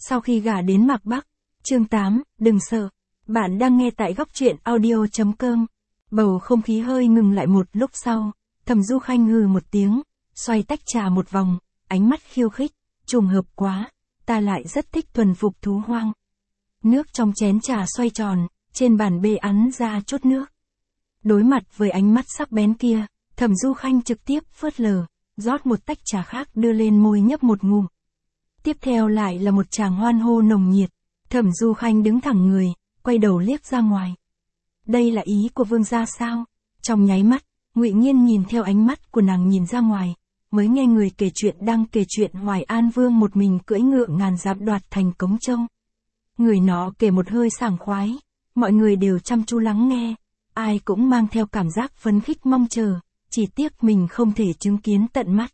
Sau khi gả đến Mạc Bắc, chương 8, đừng sợ. Bạn đang nghe tại góc truyện audio.com. Bầu không khí hơi ngừng lại một lúc sau, Thẩm Du Khanh hừ một tiếng, xoay tách trà một vòng, ánh mắt khiêu khích, trùng hợp quá, ta lại rất thích thuần phục thú hoang. Nước trong chén trà xoay tròn, trên bàn bê ắn ra chút nước. Đối mặt với ánh mắt sắc bén kia, Thẩm Du Khanh trực tiếp phớt lờ, rót một tách trà khác đưa lên môi nhấp một ngụm. Tiếp theo lại là một tràng hoan hô nồng nhiệt. Thẩm Du Khanh đứng thẳng người, quay đầu liếc ra ngoài. Đây là ý của vương gia sao? Trong nháy mắt, Ngụy Nghiên nhìn theo ánh mắt của nàng nhìn ra ngoài, mới nghe người kể chuyện đang kể chuyện Hoài An Vương một mình cưỡi ngựa ngàn dặm đoạt thành Cống Châu. Người nó kể một hơi sảng khoái, mọi người đều chăm chú lắng nghe, ai cũng mang theo cảm giác phấn khích mong chờ, chỉ tiếc mình không thể chứng kiến tận mắt.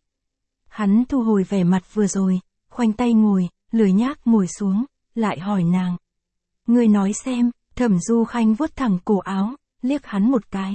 Hắn thu hồi vẻ mặt vừa rồi, khoanh tay ngồi, lười nhác ngồi xuống, lại hỏi nàng. Ngươi nói xem. Thẩm Du Khanh vuốt thẳng cổ áo, liếc hắn một cái.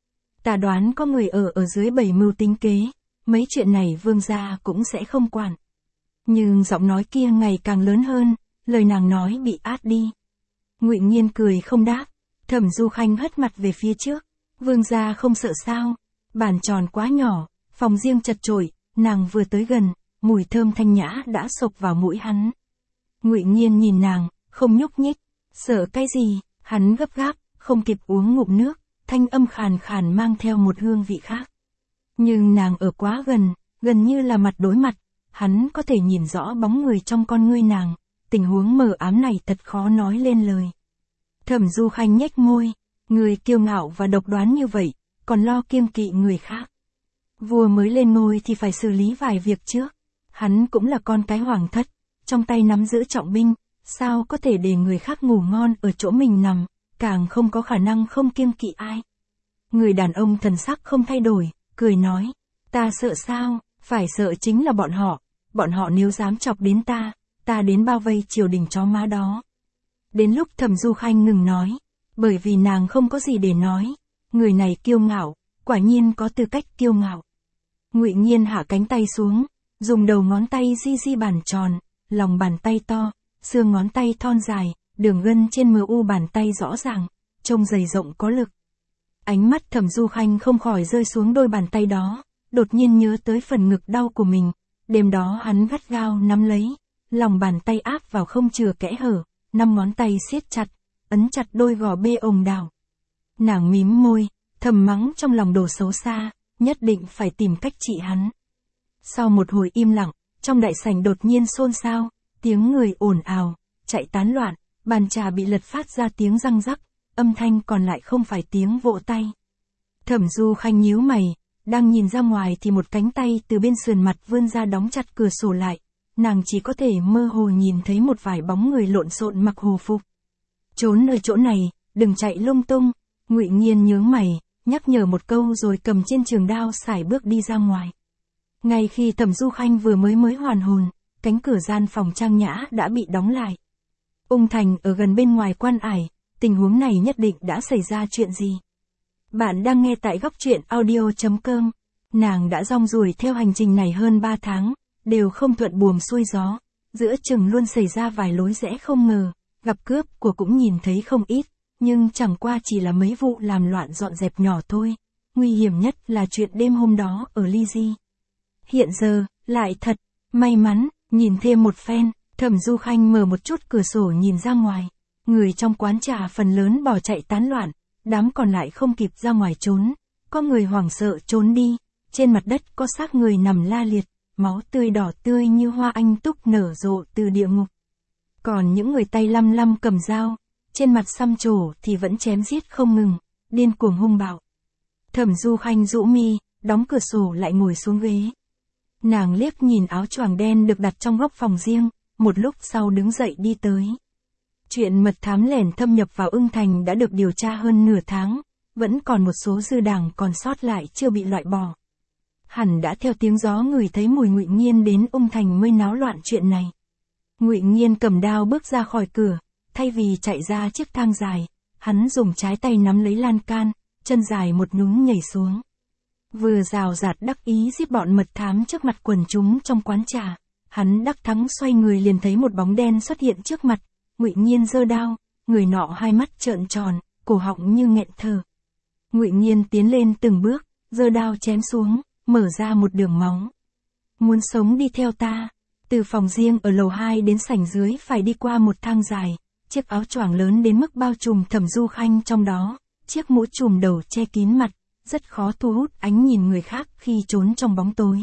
Ta đoán có người ở dưới bầy mưu tính kế, mấy chuyện này vương gia cũng sẽ không quản. Nhưng giọng nói kia ngày càng lớn hơn, lời nàng nói bị át đi. Ngụy Nghiên cười không đáp, Thẩm Du Khanh hất mặt về phía trước. Vương gia không sợ sao? Bàn tròn quá nhỏ, phòng riêng chật chội, nàng vừa tới gần, mùi thơm thanh nhã đã xộc vào mũi hắn. Ngụy Nghiên nhìn nàng, không nhúc nhích. Sợ cái gì? Hắn gấp gáp, không kịp uống ngụm nước, thanh âm khàn khàn mang theo một hương vị khác. Nhưng nàng ở quá gần như là mặt đối mặt, hắn có thể nhìn rõ bóng người trong con ngươi nàng, tình huống mờ ám này thật khó nói lên lời. Thẩm Du Khanh nhếch môi, người kiêu ngạo và độc đoán như vậy, còn lo kiêng kỵ người khác. Vua mới lên ngôi thì phải xử lý vài việc trước, hắn cũng là con cái hoàng thất, trong tay nắm giữ trọng binh. Sao có thể để người khác ngủ ngon ở chỗ mình nằm, càng không có khả năng không kiêng kỵ ai. Người đàn ông thần sắc không thay đổi, cười nói, ta sợ sao, phải sợ chính là bọn họ nếu dám chọc đến ta đến bao vây triều đình chó má đó. Đến lúc Thẩm Du Khanh ngừng nói, bởi vì nàng không có gì để nói, người này kiêu ngạo, quả nhiên có tư cách kiêu ngạo. Ngụy Nghiên hạ cánh tay xuống, dùng đầu ngón tay di bàn tròn, lòng bàn tay to. Xương ngón tay thon dài, đường gân trên mu bàn tay rõ ràng, trông dày rộng có lực. Ánh mắt Thẩm Du Khanh không khỏi rơi xuống đôi bàn tay đó, đột nhiên nhớ tới phần ngực đau của mình. Đêm đó hắn gắt gao nắm lấy, lòng bàn tay áp vào không chừa kẽ hở, 5 ngón tay siết chặt, ấn chặt đôi gò bê ồng đào. Nàng mím môi, thầm mắng trong lòng đồ xấu xa, nhất định phải tìm cách trị hắn. Sau một hồi im lặng, trong đại sảnh đột nhiên xôn xao. Tiếng người ồn ào, chạy tán loạn, bàn trà bị lật phát ra tiếng răng rắc, âm thanh còn lại không phải tiếng vỗ tay. Thẩm Du Khanh nhíu mày, đang nhìn ra ngoài thì một cánh tay từ bên sườn mặt vươn ra đóng chặt cửa sổ lại, nàng chỉ có thể mơ hồ nhìn thấy một vài bóng người lộn xộn mặc hồ phục. Trốn ở chỗ này, đừng chạy lung tung. Ngụy Nghiên nhướng mày, nhắc nhở một câu rồi cầm trên trường đao sải bước đi ra ngoài. Ngay khi Thẩm Du Khanh vừa mới hoàn hồn, cánh cửa gian phòng trang nhã đã bị đóng lại. Ung Thành ở gần bên ngoài quan ải, tình huống này nhất định đã xảy ra chuyện gì. Bạn đang nghe tại góc truyện audio.com. Nàng đã rong ruổi theo hành trình này hơn 3 tháng, đều không thuận buồm xuôi gió, giữa chừng luôn xảy ra vài lối rẽ không ngờ, gặp cướp của cũng nhìn thấy không ít, nhưng chẳng qua chỉ là mấy vụ làm loạn dọn dẹp nhỏ thôi. Nguy hiểm nhất là chuyện đêm hôm đó ở Ly Di. Hiện giờ, lại thật, may mắn. Nhìn thêm một phen, Thẩm Du Khanh mở một chút cửa sổ nhìn ra ngoài. Người trong quán trà phần lớn bỏ chạy tán loạn, đám còn lại không kịp ra ngoài trốn. Có người hoảng sợ trốn đi, trên mặt đất có xác người nằm la liệt, máu tươi đỏ tươi như hoa anh túc nở rộ từ địa ngục. Còn những người tay lăm lăm cầm dao, trên mặt xăm trổ thì vẫn chém giết không ngừng, điên cuồng hung bạo. Thẩm Du Khanh rũ mi, đóng cửa sổ lại ngồi xuống ghế. Nàng liếc nhìn áo choàng đen được đặt trong góc phòng riêng, một lúc sau đứng dậy đi tới. Chuyện mật thám lẻn thâm nhập vào Ưng Thành đã được điều tra hơn nửa tháng, vẫn còn một số dư đảng còn sót lại chưa bị loại bỏ. Hẳn đã theo tiếng gió ngửi thấy mùi Ngụy Nghiên đến Ung Thành mới náo loạn chuyện này. Ngụy Nghiên cầm đao bước ra khỏi cửa, thay vì chạy ra chiếc thang dài, hắn dùng trái tay nắm lấy lan can, chân dài một nhún nhảy xuống. Vừa rào rạt đắc ý giết bọn mật thám trước mặt quần chúng trong quán trà, Hắn đắc thắng xoay người liền thấy một bóng đen xuất hiện trước mặt, Ngụy Nhiên giơ đao, người nọ hai mắt trợn tròn, cổ họng như nghẹn thở. Ngụy Nhiên tiến lên từng bước, giơ đao chém xuống, mở ra một đường máu. Muốn sống đi theo ta. Từ phòng riêng ở lầu 2 đến sảnh dưới phải đi qua một thang dài, chiếc áo choàng lớn đến mức bao trùm Thẩm Du Khanh trong đó, chiếc mũ trùm đầu che kín mặt, rất khó thu hút ánh nhìn người khác khi trốn trong bóng tối.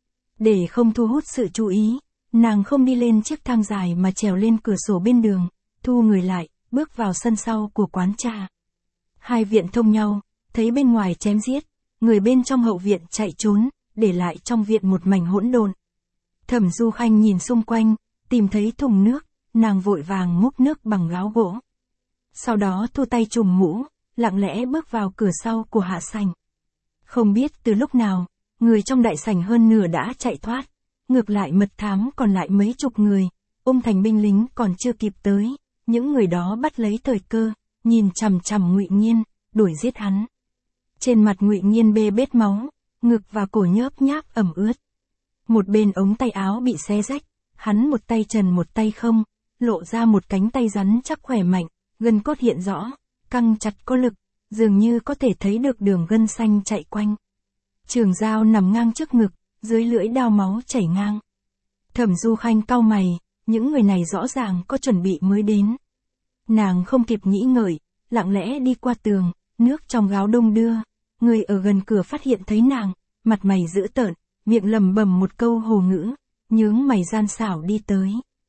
Để không thu hút sự chú ý, nàng không đi lên chiếc thang dài mà trèo lên cửa sổ bên đường, thu người lại, bước vào sân sau của quán trà. Hai viện thông nhau, thấy bên ngoài chém giết, người bên trong hậu viện chạy trốn, để lại trong viện một mảnh hỗn độn. Thẩm Du Khanh nhìn xung quanh, tìm thấy thùng nước, nàng vội vàng múc nước bằng gáo gỗ. Sau đó thu tay trùm mũ, lặng lẽ bước vào cửa sau của hạ sảnh. Không biết từ lúc nào, người trong đại sảnh hơn nửa đã chạy thoát, ngược lại mật thám còn lại mấy chục người, thành binh lính còn chưa kịp tới, những người đó bắt lấy thời cơ, nhìn chằm chằm Ngụy Nhiên, đuổi giết hắn. Trên mặt Ngụy Nhiên bê bết máu, ngực và cổ nhớp nháp ẩm ướt. Một bên ống tay áo bị xé rách, hắn một tay trần một tay không, lộ ra một cánh tay rắn chắc khỏe mạnh, gân cốt hiện rõ, căng chặt có lực, dường như có thể thấy được đường gân xanh chạy quanh. Trường dao nằm ngang trước ngực, dưới lưỡi đao máu chảy ngang. Thẩm Du Khanh cau mày, những người này rõ ràng có chuẩn bị mới đến. Nàng không kịp nghĩ ngợi, lặng lẽ đi qua tường, nước trong gáo đung đưa, người ở gần cửa phát hiện thấy nàng, mặt mày dữ tợn, miệng lẩm bẩm một câu hồ ngữ, nhướng mày gian xảo đi tới.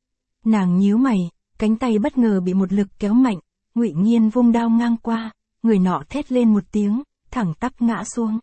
Nàng nhíu mày, cánh tay bất ngờ bị một lực kéo mạnh, Ngụy Nhiên vung đao ngang qua, người nọ thét lên một tiếng, thẳng tắp ngã xuống.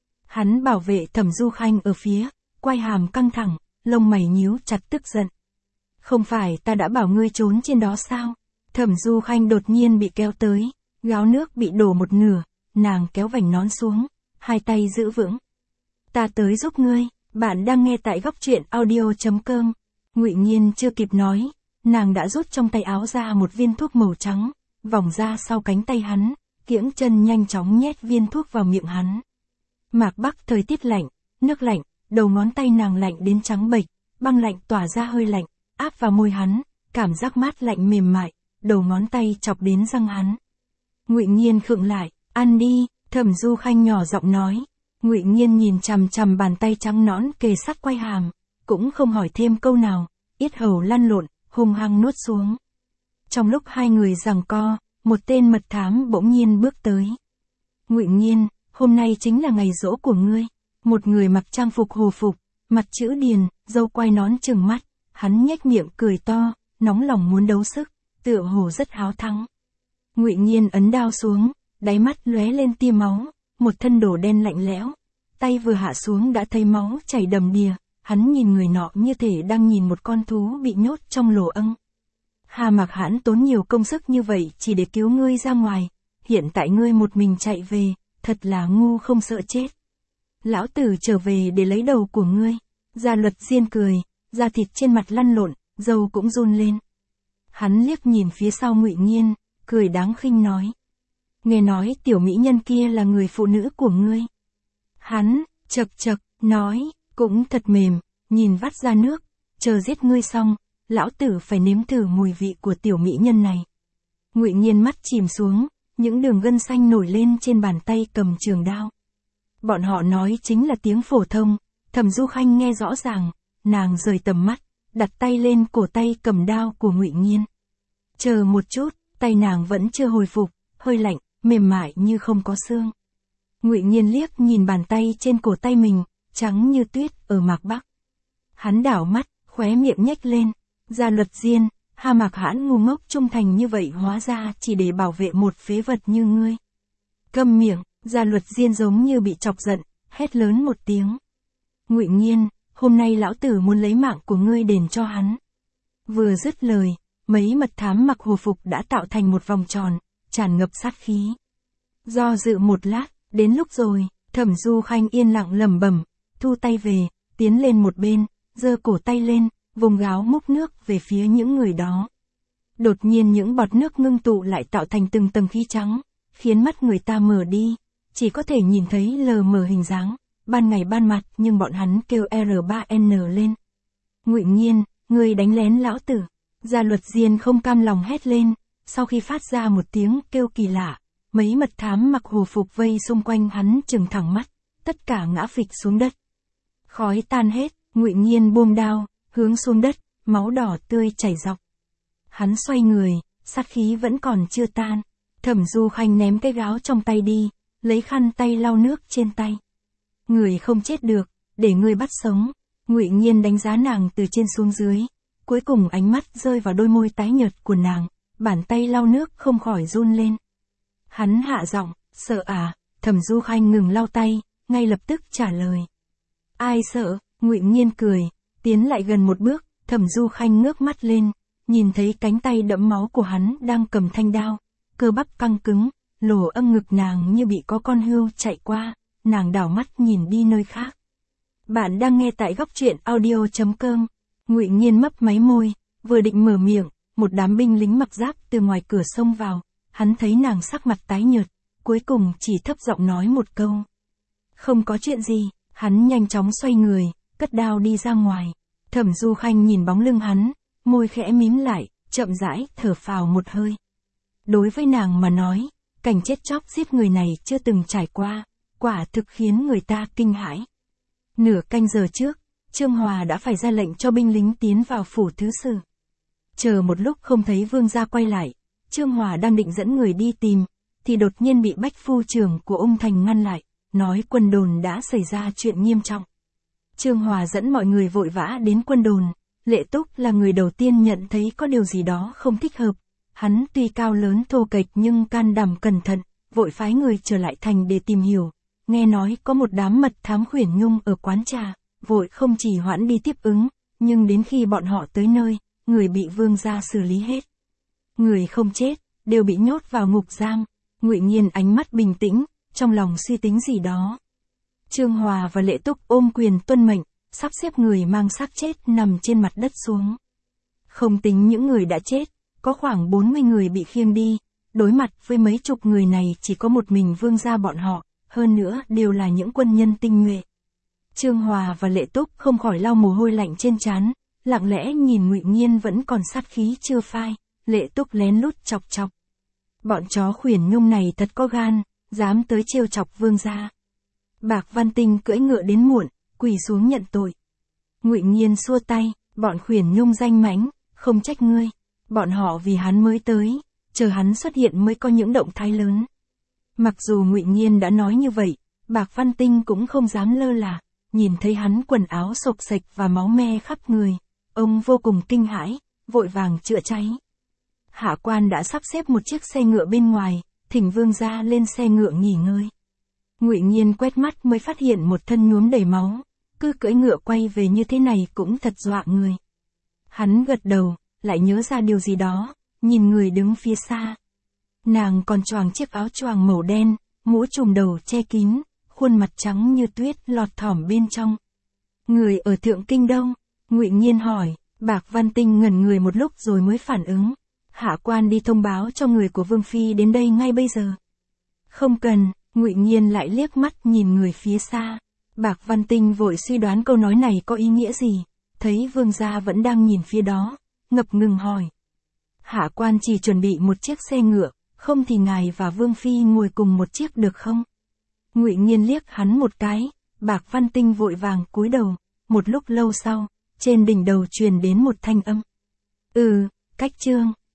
Hắn bảo vệ Thẩm Du Khanh ở phía, quai hàm căng thẳng, lông mày nhíu chặt tức giận. Không phải ta đã bảo ngươi trốn trên đó sao? Thẩm Du Khanh đột nhiên bị kéo tới, gáo nước bị đổ một nửa, nàng kéo vành nón xuống, hai tay giữ vững. Ta tới giúp ngươi, bạn đang nghe tại góc truyện audio.com. Ngụy Nhiên chưa kịp nói, nàng đã rút trong tay áo ra một viên thuốc màu trắng, vòng ra sau cánh tay hắn, kiễng chân nhanh chóng nhét viên thuốc vào miệng hắn. Mạc Bắc thời tiết lạnh, nước lạnh, đầu ngón tay nàng lạnh đến trắng bệch, băng lạnh tỏa ra hơi lạnh, áp vào môi hắn, cảm giác mát lạnh mềm mại, đầu ngón tay chọc đến răng hắn. Ngụy Nhiên khựng lại, ăn đi, Thẩm Du Khanh nhỏ giọng nói. Ngụy Nhiên nhìn chằm chằm bàn tay trắng nõn kề sát quai hàm, cũng không hỏi thêm câu nào, yết hầu lăn lộn, hung hăng nuốt xuống. Trong lúc hai người giằng co, một tên mật thám bỗng nhiên bước tới. Ngụy Nhiên, hôm nay chính là ngày giỗ của ngươi. Một người mặc trang phục hồ phục, mặt chữ điền, râu quai nón trừng mắt, hắn nhếch miệng cười to, nóng lòng muốn đấu sức, tựa hồ rất háo thắng. Ngụy Nhiên ấn đao xuống, đáy mắt lóe lên tia máu, một thân đồ đen lạnh lẽo, tay vừa hạ xuống đã thấy máu chảy đầm đìa, hắn nhìn người nọ như thể đang nhìn một con thú bị nhốt trong lồ âng. Hà Mạc Hãn tốn nhiều công sức như vậy chỉ để cứu ngươi ra ngoài, hiện tại ngươi một mình chạy về, thật là ngu không sợ chết. Lão tử trở về để lấy đầu của ngươi. Gia Luật Diên cười, da thịt trên mặt lăn lộn, râu cũng run lên. Hắn liếc nhìn phía sau Ngụy Nhiên, cười đáng khinh nói. Nghe nói tiểu mỹ nhân kia là người phụ nữ của ngươi. Hắn, chậc chậc, nói, cũng thật mềm, nhìn vắt ra nước, chờ giết ngươi xong, lão tử phải nếm thử mùi vị của tiểu mỹ nhân này. Ngụy Nhiên mắt chìm xuống, những đường gân xanh nổi lên trên bàn tay cầm trường đao. Bọn họ nói chính là tiếng phổ thông, Thẩm Du Khanh nghe rõ ràng, nàng rời tầm mắt, đặt tay lên cổ tay cầm đao của Ngụy Nhiên. Chờ một chút, tay nàng vẫn chưa hồi phục, hơi lạnh, mềm mại như không có xương. Ngụy Nhiên liếc nhìn bàn tay trên cổ tay mình, trắng như tuyết ở Mạc Bắc. Hắn đảo mắt, khóe miệng nhếch lên, Gia Luật Diên, Hà Mạc Hãn ngu ngốc trung thành như vậy hóa ra chỉ để bảo vệ một phế vật như ngươi. Câm miệng, Gia Luật Diên giống như bị chọc giận, hét lớn một tiếng. Ngụy Nhiên, hôm nay lão tử muốn lấy mạng của ngươi đền cho hắn. Vừa dứt lời, mấy mật thám mặc hồ phục đã tạo thành một vòng tròn, tràn ngập sát khí. Do dự một lát, đến lúc rồi, Thẩm Du Khanh yên lặng lẩm bẩm, thu tay về, tiến lên một bên, giơ cổ tay lên, vùng gáo múc nước về phía những người đó. Đột nhiên những bọt nước ngưng tụ lại tạo thành từng tầng khí trắng, khiến mắt người ta mờ đi, chỉ có thể nhìn thấy lờ mờ hình dáng, ban ngày ban mặt nhưng bọn hắn kêu R3N lên. Ngụy Nghiên, ngươi đánh lén lão tử. Gia Luật Diên không cam lòng hét lên, sau khi phát ra một tiếng kêu kỳ lạ, mấy mật thám mặc hồ phục vây xung quanh hắn trừng thẳng mắt, tất cả ngã phịch xuống đất. Khói tan hết, Ngụy Nghiên buông đao, hướng xuống đất, máu đỏ tươi chảy dọc. Hắn xoay người, sát khí vẫn còn chưa tan. Thẩm Du Khanh ném cái gáo trong tay đi, lấy khăn tay lau nước trên tay. Người không chết được, để ngươi bắt sống. Ngụy Nghiên đánh giá nàng từ trên xuống dưới, cuối cùng ánh mắt rơi vào đôi môi tái nhợt của nàng, bàn tay lau nước không khỏi run lên. Hắn hạ giọng, sợ à? Thẩm Du Khanh ngừng lau tay, ngay lập tức trả lời. Ai sợ? Ngụy Nghiên cười, tiến lại gần một bước, Thẩm Du Khanh ngước mắt lên, nhìn thấy cánh tay đẫm máu của hắn đang cầm thanh đao, cơ bắp căng cứng, lỗ âm ngực nàng như bị có con hươu chạy qua, nàng đảo mắt nhìn đi nơi khác. Bạn đang nghe tại góc truyện audio.com. Ngụy Nghiên mấp máy môi, vừa định mở miệng, một đám binh lính mặc giáp từ ngoài cửa xông vào, hắn thấy nàng sắc mặt tái nhợt, cuối cùng chỉ thấp giọng nói một câu. Không có chuyện gì, hắn nhanh chóng xoay người, cất đao đi ra ngoài. Thẩm Du Khanh nhìn bóng lưng hắn, môi khẽ mím lại, chậm rãi thở phào một hơi. Đối với nàng mà nói, cảnh chết chóc giết người này chưa từng trải qua, quả thực khiến người ta kinh hãi. Nửa canh giờ trước, Trương Hòa đã phải ra lệnh cho binh lính tiến vào phủ thứ sử. Chờ một lúc không thấy vương gia quay lại, Trương Hòa đang định dẫn người đi tìm, thì đột nhiên bị Bách phu trưởng của Ung Thành ngăn lại, nói quân đồn đã xảy ra chuyện nghiêm trọng. Trương Hòa dẫn mọi người vội vã đến quân đồn, Lệ Túc là người đầu tiên nhận thấy có điều gì đó không thích hợp. Hắn tuy cao lớn thô kệch nhưng can đảm cẩn thận, vội phái người trở lại thành để tìm hiểu. Nghe nói có một đám mật thám khuyển nhung ở quán trà, vội không chỉ hoãn đi tiếp ứng, nhưng đến khi bọn họ tới nơi, người bị vương gia xử lý hết. Người không chết, đều bị nhốt vào ngục giam. Ngụy Nghiên ánh mắt bình tĩnh, trong lòng suy tính gì đó. Trương Hòa và Lệ Túc ôm quyền tuân mệnh, sắp xếp người mang xác chết nằm trên mặt đất xuống. Không tính những người đã chết, có khoảng 40 người bị khiêng đi, đối mặt với mấy chục người này chỉ có một mình vương gia bọn họ, hơn nữa đều là những quân nhân tinh nhuệ. Trương Hòa và Lệ Túc không khỏi lau mồ hôi lạnh trên trán, lặng lẽ nhìn Ngụy Nghiên vẫn còn sát khí chưa phai. Lệ Túc lén lút chọc chọc. Bọn chó khuyển nhung này thật có gan, dám tới trêu chọc vương gia. Bạc Văn Tinh cưỡi ngựa đến muộn, quỳ xuống nhận tội. Ngụy Nghiên xua tay, bọn khuyển nhung danh mãnh, không trách ngươi. Bọn họ vì hắn mới tới, chờ hắn xuất hiện mới có những động thái lớn. Mặc dù Ngụy Nghiên đã nói như vậy, Bạc Văn Tinh cũng không dám lơ là, nhìn thấy hắn quần áo xộc xệch và máu me khắp người, ông vô cùng kinh hãi, vội vàng chữa cháy. Hạ quan đã sắp xếp một chiếc xe ngựa bên ngoài, thỉnh vương gia lên xe ngựa nghỉ ngơi. Ngụy Nghiên quét mắt mới phát hiện một thân nhuốm đầy máu, cứ cưỡi ngựa quay về như thế này cũng thật dọa người. Hắn gật đầu, lại nhớ ra điều gì đó, nhìn người đứng phía xa. Nàng còn choàng chiếc áo choàng màu đen, mũ trùm đầu che kín, khuôn mặt trắng như tuyết lọt thỏm bên trong. Người ở Thượng Kinh Đông? Ngụy Nghiên hỏi. Bạc Văn Tinh ngẩn người một lúc rồi mới phản ứng. Hạ quan đi thông báo cho người của Vương Phi đến đây ngay bây giờ. Không cần. Ngụy Nghiên lại liếc mắt nhìn người phía xa. Bạc Văn Tinh vội suy đoán câu nói này có ý nghĩa gì, thấy vương gia vẫn đang nhìn phía đó, ngập ngừng hỏi. Hạ quan chỉ chuẩn bị một chiếc xe ngựa, không thì ngài và Vương Phi ngồi cùng một chiếc được không? Ngụy Nghiên liếc hắn một cái, Bạc Văn Tinh vội vàng cúi đầu, một lúc lâu sau, trên đỉnh đầu truyền đến một thanh âm. Cách chương.